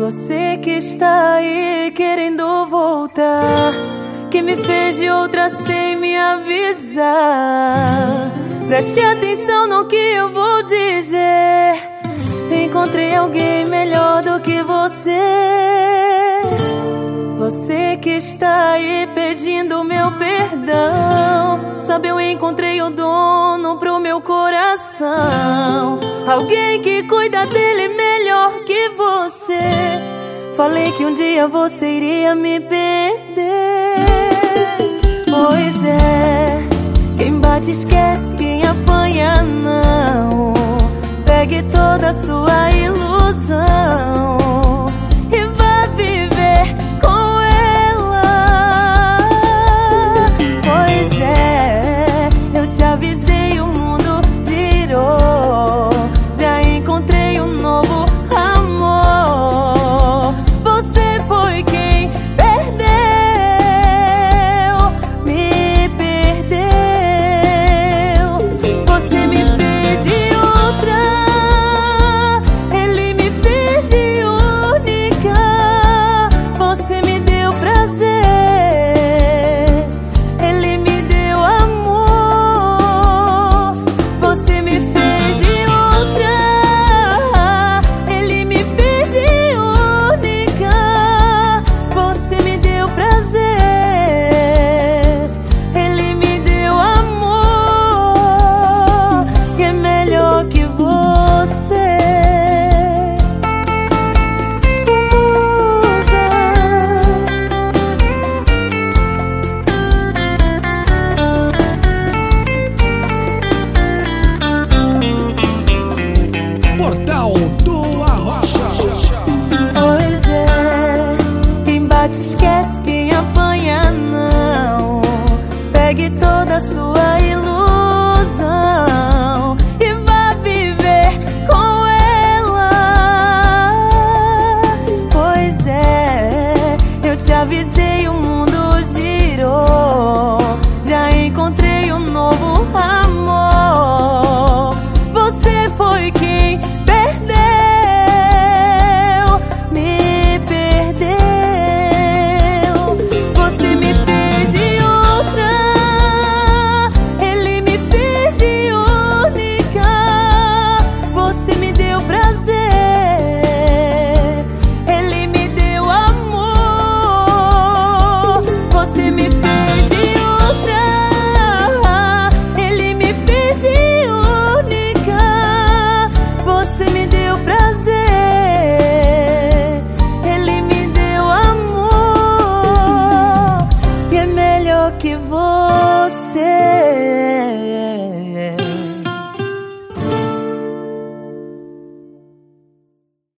Você que está aí querendo voltar, que me fez de outra sem me avisar. Preste atenção no que eu vou dizer. Encontrei alguém melhor do que você. Você que está aí pedindo meu perdão, sabe, eu encontrei o dono pro meu coração. Alguém que cuida dele melhor que você. Falei que um dia você iria me perder. Pois é, quem bate esquece, quem apanha não. Pegue toda a sua ilusão.